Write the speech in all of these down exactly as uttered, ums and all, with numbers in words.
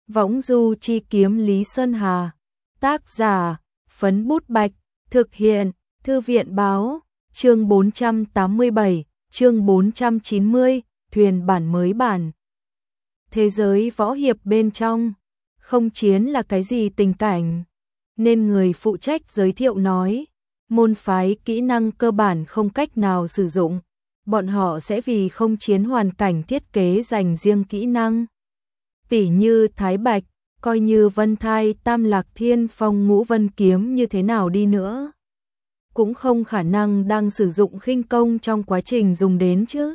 Võng du chi kiếm Lý Sơn Hà. Tác giả, Phấn Bút Bạch. Thực hiện, Thư viện báo. Chương bốn trăm tám mươi bảy, chương bốn trăm chín mươi, thuyền bản mới bản. Thế giới võ hiệp bên trong, không chiến là cái gì tình cảnh, nên người phụ trách giới thiệu nói, môn phái kỹ năng cơ bản không cách nào sử dụng, bọn họ sẽ vì không chiến hoàn cảnh thiết kế dành riêng kỹ năng. Tỉ như Thái Bạch, coi như Vân Thai, Tam Lạc Thiên Phong, Ngũ Vân Kiếm như thế nào đi nữa, cũng không khả năng đang sử dụng khinh công trong quá trình dùng đến chứ.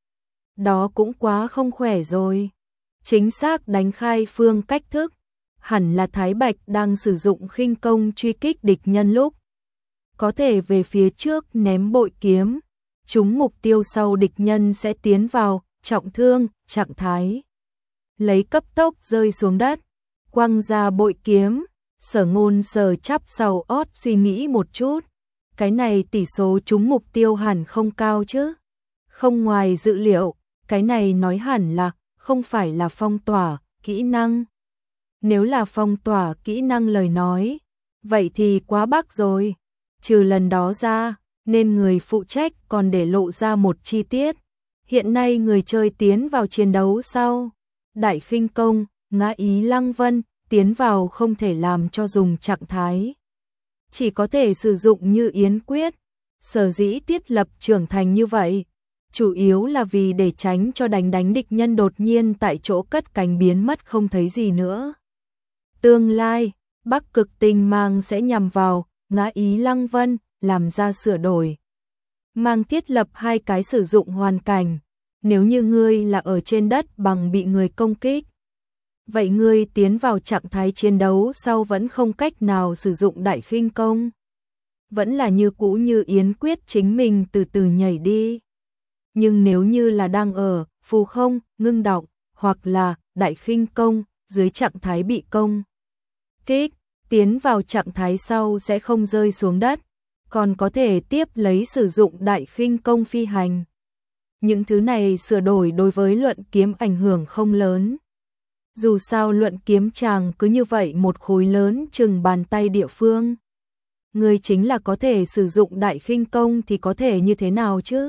Đó cũng quá không khỏe rồi. Chính xác đánh khai phương cách thức, hẳn là Thái Bạch đang sử dụng khinh công truy kích địch nhân lúc có thể về phía trước ném bội kiếm, trúng mục tiêu sau địch nhân sẽ tiến vào trọng thương trạng thái, lấy cấp tốc rơi xuống đất, quăng ra bội kiếm. Sở Ngôn sờ chắp sau ót suy nghĩ một chút, cái này tỷ số trúng mục tiêu hẳn không cao chứ. Không ngoài dự liệu, cái này nói hẳn là không phải là phong tỏa kỹ năng. Nếu là phong tỏa kỹ năng lời nói, vậy thì quá bắc rồi. Trừ lần đó ra, nên người phụ trách còn để lộ ra một chi tiết. Hiện nay người chơi tiến vào chiến đấu sau đại khinh công, ngã ý lăng vân, tiến vào không thể làm cho dùng trạng thái, chỉ có thể sử dụng như yến quyết. Sở dĩ thiết lập trưởng thành như vậy, chủ yếu là vì để tránh cho đánh đánh địch nhân đột nhiên tại chỗ cất cánh biến mất không thấy gì nữa. Tương lai, Bắc Cực Tinh Mang sẽ nhằm vào ngã ý lăng vân, làm ra sửa đổi. Mang thiết lập hai cái sử dụng hoàn cảnh. Nếu như ngươi là ở trên đất bằng bị người công kích, vậy ngươi tiến vào trạng thái chiến đấu sau vẫn không cách nào sử dụng đại khinh công. Vẫn là như cũ như yến quyết chính mình từ từ nhảy đi. Nhưng nếu như là đang ở phù không, ngưng động, hoặc là đại khinh công, dưới trạng thái bị công kích, tiến vào trạng thái sau sẽ không rơi xuống đất, còn có thể tiếp lấy sử dụng đại khinh công phi hành. Những thứ này sửa đổi đối với luận kiếm ảnh hưởng không lớn. Dù sao luận kiếm chàng cứ như vậy một khối lớn chừng bàn tay địa phương. Người chính là có thể sử dụng đại khinh công thì có thể như thế nào chứ?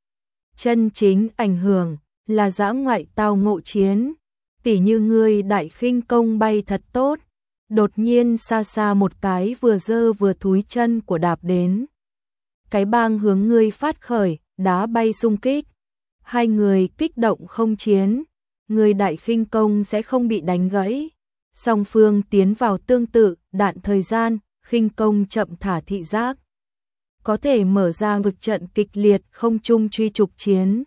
Chân chính ảnh hưởng là dã ngoại tao ngộ chiến. Tỉ như ngươi đại khinh công bay thật tốt, đột nhiên xa xa một cái vừa dơ vừa thúi chân của đạp đến. Cái bang hướng ngươi phát khởi, đá bay xung kích. Hai người kích động không chiến, người đại khinh công sẽ không bị đánh gãy. Song phương tiến vào tương tự, đạn thời gian, khinh công chậm thả thị giác. Có thể mở ra vực trận kịch liệt không chung truy trục chiến.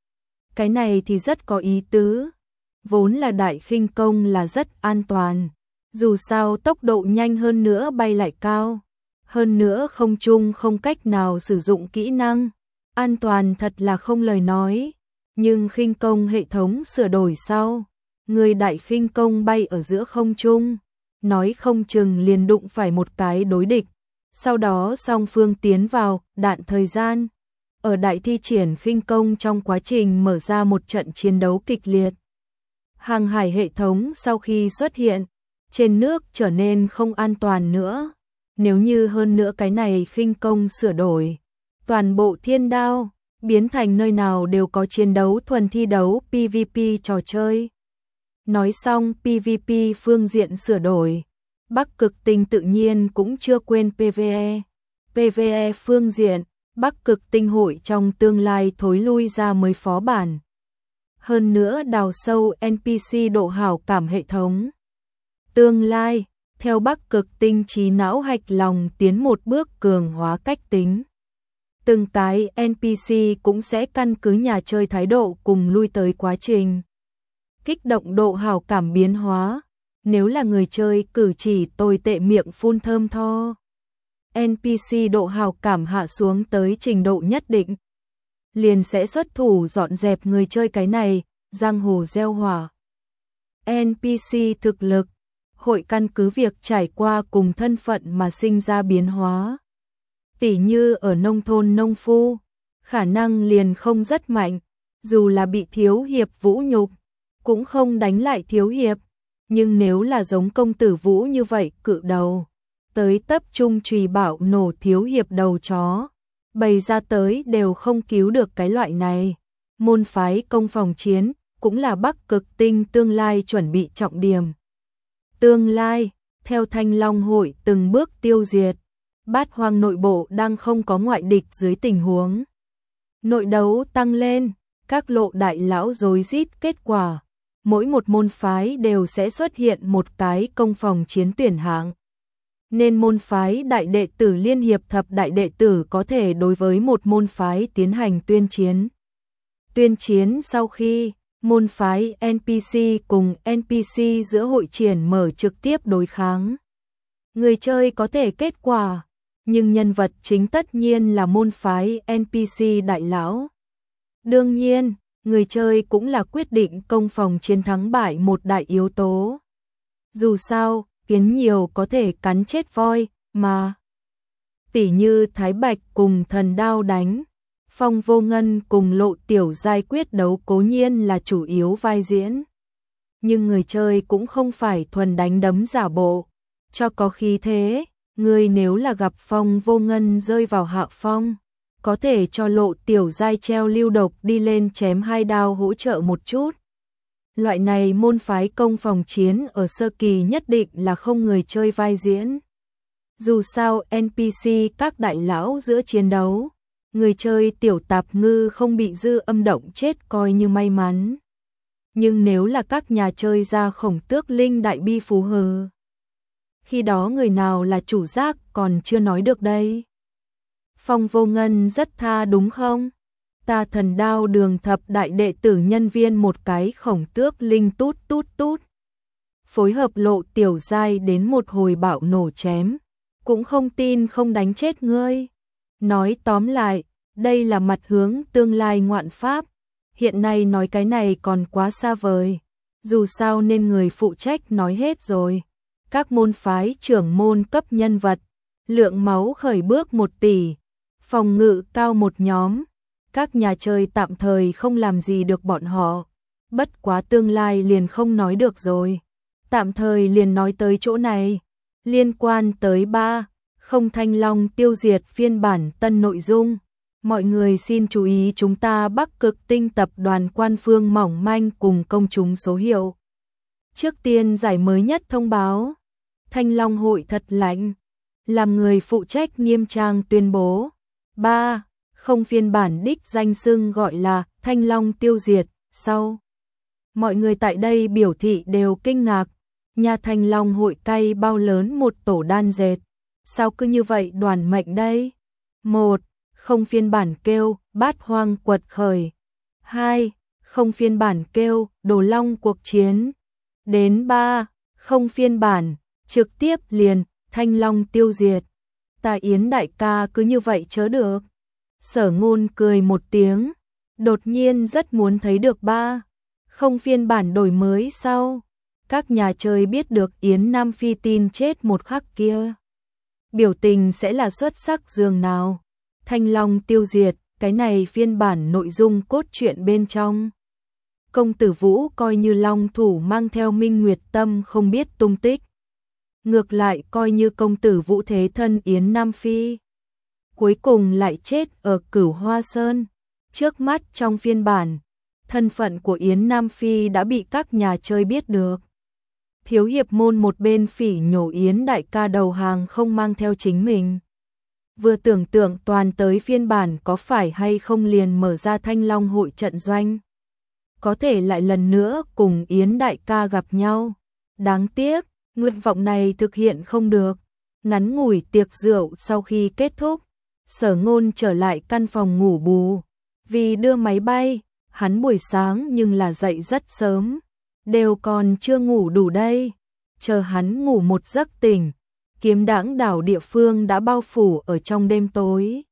Cái này thì rất có ý tứ. Vốn là đại khinh công là rất an toàn. Dù sao tốc độ nhanh hơn nữa bay lại cao. Hơn nữa không chung không cách nào sử dụng kỹ năng. An toàn thật là không lời nói. Nhưng khinh công hệ thống sửa đổi sau, người đại khinh công bay ở giữa không trung, nói không chừng liền đụng phải một cái đối địch. Sau đó song phương tiến vào đạn thời gian. Ở đại thi triển khinh công trong quá trình mở ra một trận chiến đấu kịch liệt. Hàng hải hệ thống sau khi xuất hiện, trên nước trở nên không an toàn nữa. Nếu như hơn nữa cái này khinh công sửa đổi, toàn bộ thiên đao biến thành nơi nào đều có chiến đấu thuần thi đấu pê vê pê trò chơi. Nói xong pê vê pê phương diện sửa đổi, Bắc Cực Tinh tự nhiên cũng chưa quên pê vê e. pê vê e phương diện, Bắc Cực Tinh hội trong tương lai thối lui ra mới phó bản. Hơn nữa đào sâu en pê xê độ hảo cảm hệ thống. Tương lai, theo Bắc Cực Tinh trí não hạch lòng tiến một bước cường hóa cách tính. Từng cái en pê xê cũng sẽ căn cứ nhà chơi thái độ cùng lui tới quá trình kích động độ hảo cảm biến hóa. Nếu là người chơi cử chỉ tồi tệ miệng phun thơm tho, en pê xê độ hảo cảm hạ xuống tới trình độ nhất định, liền sẽ xuất thủ dọn dẹp người chơi cái này, giang hồ gieo hỏa. en pê xê thực lực hội căn cứ việc trải qua cùng thân phận mà sinh ra biến hóa. Tỉ như ở nông thôn nông phu, khả năng liền không rất mạnh, dù là bị thiếu hiệp vũ nhục, cũng không đánh lại thiếu hiệp. Nhưng nếu là giống công tử Vũ như vậy cự đầu, tới tập trung trùy bảo nổ thiếu hiệp đầu chó, bày ra tới đều không cứu được cái loại này. Môn phái công phòng chiến cũng là Bắc Cực Tinh tương lai chuẩn bị trọng điểm. Tương lai, theo Thanh Long hội từng bước tiêu diệt, Bát Hoang nội bộ đang không có ngoại địch dưới tình huống nội đấu tăng lên, các lộ đại lão rối rít kết quả, mỗi một môn phái đều sẽ xuất hiện một cái công phòng chiến tuyển hạng. Nên môn phái đại đệ tử liên hiệp thập đại đệ tử có thể đối với một môn phái tiến hành tuyên chiến. Tuyên chiến sau khi môn phái en pê xê cùng en pê xê giữa hội triển mở trực tiếp đối kháng. Người chơi có thể kết quả, nhưng nhân vật chính tất nhiên là môn phái en pê xê đại lão. Đương nhiên, người chơi cũng là quyết định công phòng chiến thắng bại một đại yếu tố. Dù sao, kiến nhiều có thể cắn chết voi, mà. Tỉ như Thái Bạch cùng Thần Đao đánh, Phong Vô Ngân cùng Lộ Tiểu Giai quyết đấu cố nhiên là chủ yếu vai diễn. Nhưng người chơi cũng không phải thuần đánh đấm giả bộ, cho có khí thế, người nếu là gặp Phong Vô Ngân rơi vào hạ phong, có thể cho Lộ Tiểu Giai treo lưu độc đi lên chém hai đao hỗ trợ một chút. Loại này môn phái công phòng chiến ở sơ kỳ nhất định là không người chơi vai diễn. Dù sao en pê xê các đại lão giữa chiến đấu, người chơi tiểu tạp ngư không bị dư âm động chết coi như may mắn. Nhưng nếu là các nhà chơi ra Khổng Tước Linh đại bi phú hờ, khi đó người nào là chủ giác còn chưa nói được đây. Phong Vô Ngân rất tha đúng không? Ta Thần Đao đường thập đại đệ tử nhân viên một cái Khổng Tước Linh tút tút tút. Phối hợp Lộ Tiểu Giai đến một hồi bạo nổ chém, cũng không tin không đánh chết ngươi. Nói tóm lại, đây là mặt hướng tương lai ngoạn pháp, hiện nay nói cái này còn quá xa vời. Dù sao nên người phụ trách nói hết rồi. Các môn phái trưởng môn cấp nhân vật, lượng máu khởi bước một tỷ, phòng ngự cao một nhóm. Các nhà chơi tạm thời không làm gì được bọn họ, bất quá tương lai liền không nói được rồi. Tạm thời liền nói tới chỗ này, liên quan tới ba, không Thanh Long tiêu diệt phiên bản tân nội dung. Mọi người xin chú ý chúng ta Bắc Cực Tinh tập đoàn quan phương mỏng manh cùng công chúng số hiệu. Trước tiên giải mới nhất thông báo, Thanh Long hội thật lạnh, làm người phụ trách nghiêm trang tuyên bố. ba. Không phiên bản đích danh xưng gọi là Thanh Long tiêu diệt, sau. Mọi người tại đây biểu thị đều kinh ngạc, nhà Thanh Long hội cay bao lớn một tổ đan dệt, sao cứ như vậy đoàn mệnh đây? một. Không phiên bản kêu Bát Hoang quật khởi. hai. Không phiên bản kêu Đồ Long cuộc chiến. Đến ba. Không phiên bản, trực tiếp liền Thanh Long tiêu diệt. Ta Yến đại ca cứ như vậy chớ được. Sở Ngôn cười một tiếng, đột nhiên rất muốn thấy được ba. Không phiên bản đổi mới sau. Các nhà chơi biết được Yến Nam Phi tin chết một khắc kia, biểu tình sẽ là xuất sắc dường nào. Thanh Long tiêu diệt, cái này phiên bản nội dung cốt truyện bên trong. Công tử Vũ coi như long thủ mang theo Minh Nguyệt Tâm không biết tung tích. Ngược lại coi như công tử Vũ thế thân Yến Nam Phi. Cuối cùng lại chết ở Cửu Hoa Sơn. Trước mắt trong phiên bản, thân phận của Yến Nam Phi đã bị các nhà chơi biết được. Thiếu hiệp môn một bên phỉ nhổ Yến đại ca đầu hàng không mang theo chính mình. Vừa tưởng tượng toàn tới phiên bản có phải hay không liền mở ra Thanh Long hội trận doanh. Có thể lại lần nữa cùng Yến đại ca gặp nhau. Đáng tiếc, nguyện vọng này thực hiện không được. Ngắn ngủi tiệc rượu sau khi kết thúc, Sở Ngôn trở lại căn phòng ngủ bù. Vì đưa máy bay, hắn buổi sáng nhưng là dậy rất sớm. Đều còn chưa ngủ đủ đây. Chờ hắn ngủ một giấc tỉnh, Kiếm Đãng đảo địa phương đã bao phủ ở trong đêm tối.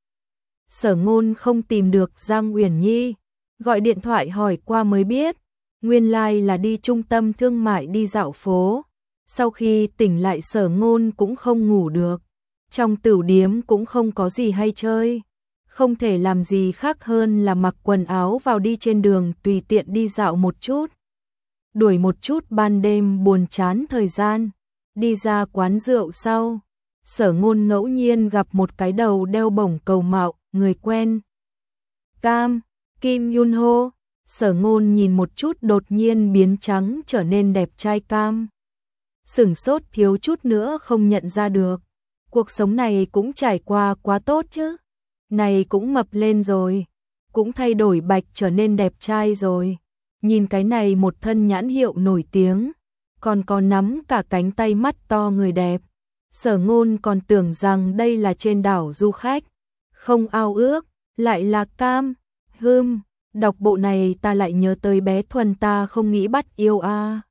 Sở Ngôn không tìm được Giang Uyển Nhi, gọi điện thoại hỏi qua mới biết, nguyên lai là đi trung tâm thương mại đi dạo phố. Sau khi tỉnh lại Sở Ngôn cũng không ngủ được, trong tửu điếm cũng không có gì hay chơi, không thể làm gì khác hơn là mặc quần áo vào đi trên đường tùy tiện đi dạo một chút. đuổi một chút ban đêm buồn chán thời gian. Đi ra quán rượu sau, Sở Ngôn ngẫu nhiên gặp một cái đầu đeo bổng cầu mạo, người quen. Cam, Kim Yun Ho. Sở Ngôn nhìn một chút đột nhiên biến trắng trở nên đẹp trai Cam. Sửng sốt thiếu chút nữa không nhận ra được. Cuộc sống này cũng trải qua quá tốt chứ. Này cũng mập lên rồi. Cũng thay đổi bạch trở nên đẹp trai rồi. Nhìn cái này một thân nhãn hiệu nổi tiếng. Còn có nắm cả cánh tay mắt to người đẹp. Sở Ngôn còn tưởng rằng đây là trên đảo du khách. Không ao ước, lại là Cam. Hưm, đọc bộ này ta lại nhớ tới bé Thuần ta không nghĩ bắt yêu a. À.